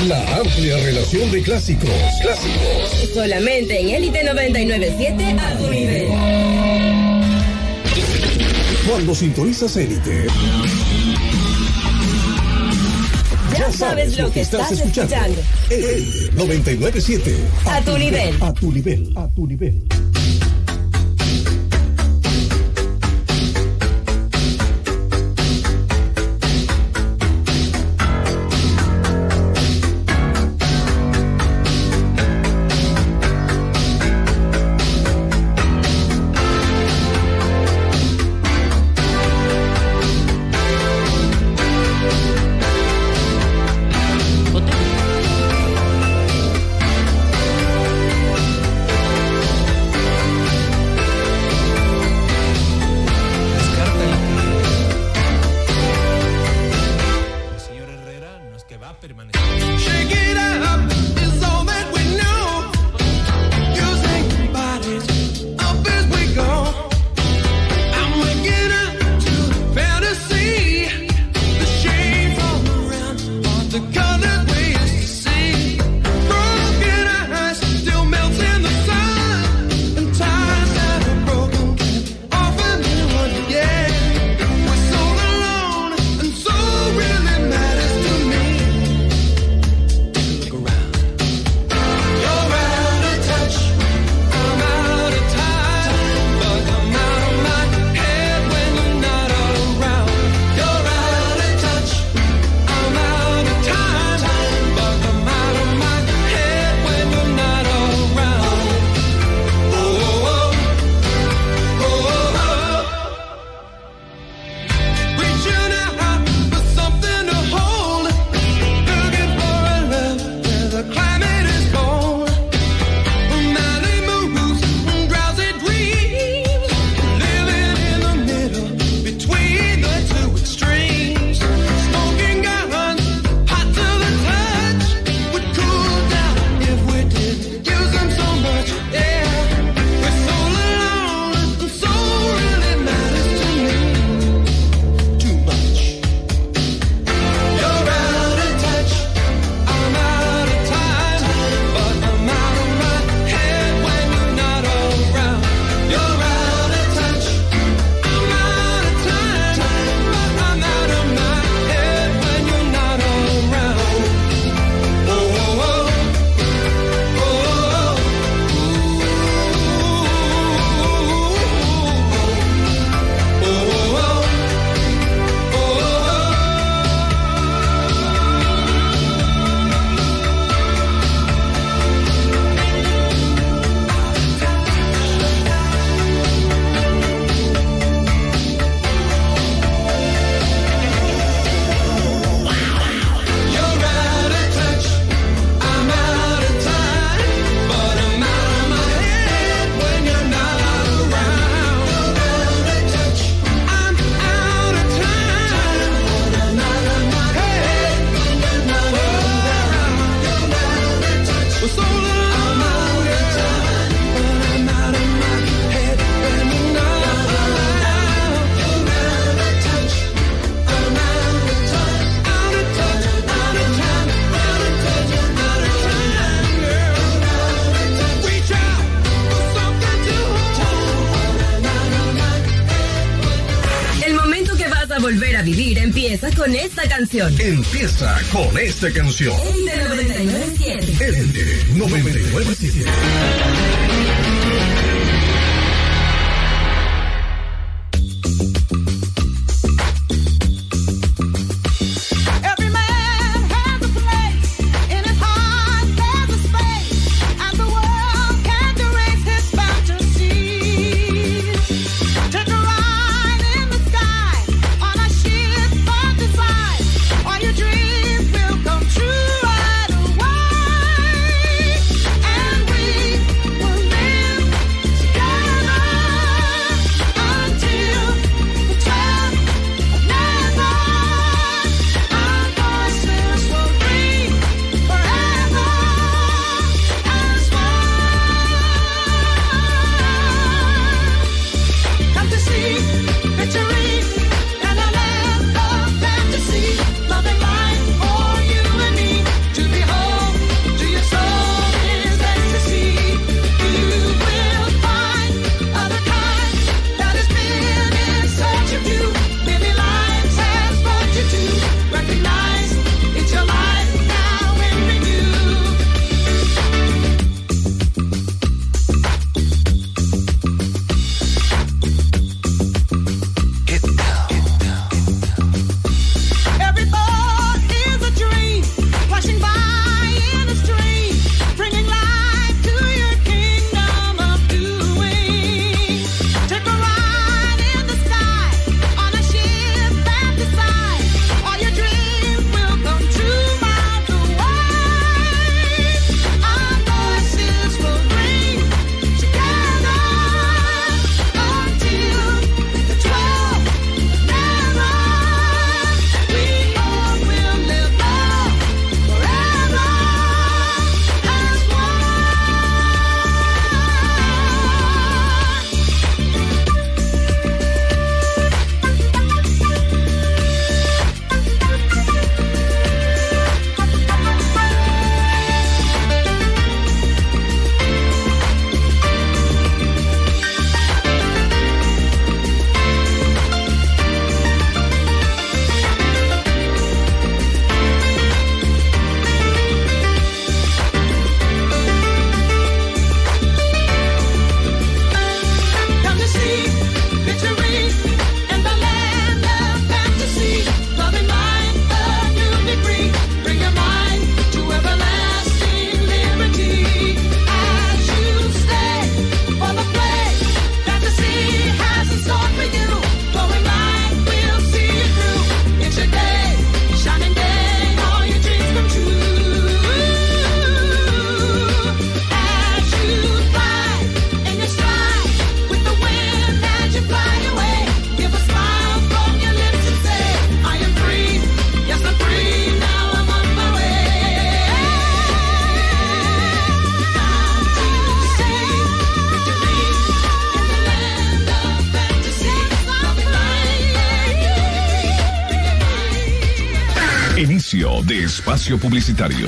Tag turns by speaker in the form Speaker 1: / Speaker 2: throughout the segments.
Speaker 1: La amplia relación de clásicos.
Speaker 2: Solamente en Élite 99.7 a tu nivel.
Speaker 1: Cuando sintonizas Élite,
Speaker 2: ya sabes lo que estás escuchando.
Speaker 1: Élite 99.7
Speaker 2: a tu nivel.
Speaker 1: A tu nivel.
Speaker 2: volver a vivir empieza con esta canción.
Speaker 1: Empieza con esta canción.
Speaker 2: Élite 99.7.
Speaker 1: Élite 99.7.
Speaker 3: True right away, and we will live. de espacio publicitario.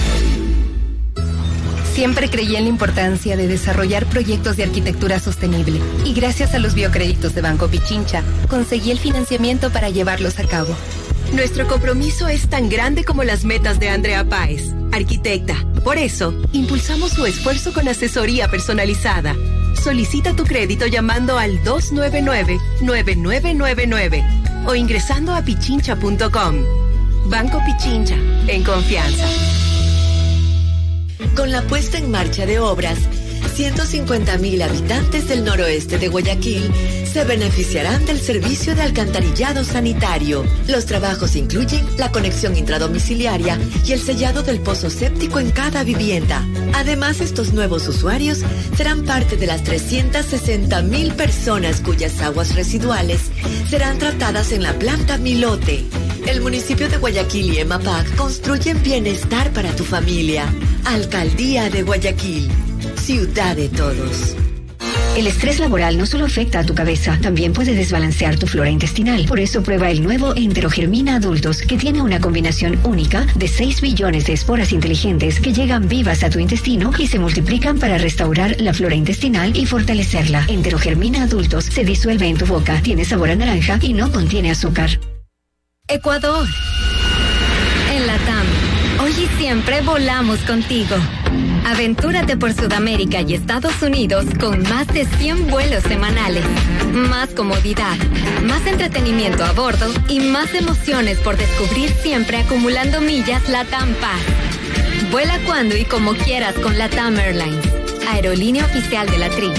Speaker 4: Siempre creí en la importancia de desarrollar proyectos de arquitectura sostenible y gracias a los biocréditos de Banco Pichincha conseguí el financiamiento para llevarlos a cabo.
Speaker 5: Nuestro compromiso es tan grande como las metas de Andrea Páez, arquitecta. Por eso, impulsamos su esfuerzo con asesoría personalizada. Solicita tu crédito llamando al 299-9999 o ingresando a pichincha.com. Banco Pichincha, en confianza.
Speaker 6: Con la puesta en marcha de obras, 150.000 habitantes del noroeste de Guayaquil se beneficiarán del servicio de alcantarillado sanitario. Los trabajos incluyen la conexión intradomiciliaria y el sellado del pozo séptico en cada vivienda. Además, estos nuevos usuarios serán parte de las 360.000 personas cuyas aguas residuales serán tratadas en la planta Milote. El municipio de Guayaquil y EMAPAC construyen bienestar para tu familia. Alcaldía de Guayaquil, ciudad de todos.
Speaker 7: El estrés laboral no solo afecta a tu cabeza, también puede desbalancear tu flora intestinal. Por eso prueba el nuevo Enterogermina Adultos, que tiene una combinación única de 6 billones de esporas inteligentes que llegan vivas a tu intestino y se multiplican para restaurar la flora intestinal y fortalecerla. Enterogermina Adultos se disuelve en tu boca, tiene sabor a naranja y no contiene azúcar.
Speaker 8: Ecuador. En LATAM, hoy y siempre volamos contigo. Aventúrate por Sudamérica y Estados Unidos con más de 100 vuelos semanales. Más comodidad, más entretenimiento a bordo y más emociones por descubrir siempre acumulando millas LATAM Pass. Vuela cuando y como quieras con LATAM Airlines, aerolínea oficial de la TRI.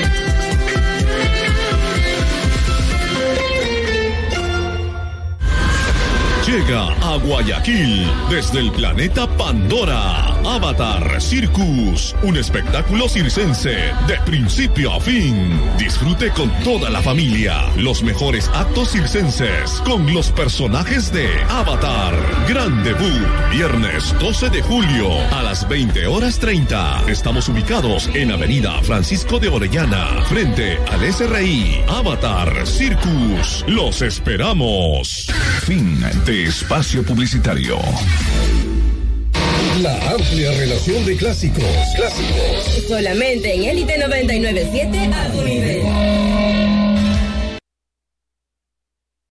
Speaker 9: Llega a Guayaquil desde el planeta Pandora. Avatar Circus, un espectáculo circense de principio a fin. Disfrute con toda la familia los mejores actos circenses con los personajes de Avatar. Gran debut, viernes 12 de julio a las 20:30. Estamos ubicados en Avenida Francisco de Orellana, frente al SRI. Avatar Circus, los esperamos.
Speaker 3: Fin de espacio publicitario.
Speaker 1: La amplia relación de clásicos.
Speaker 2: Solamente en Élite 99.7 a tu nivel.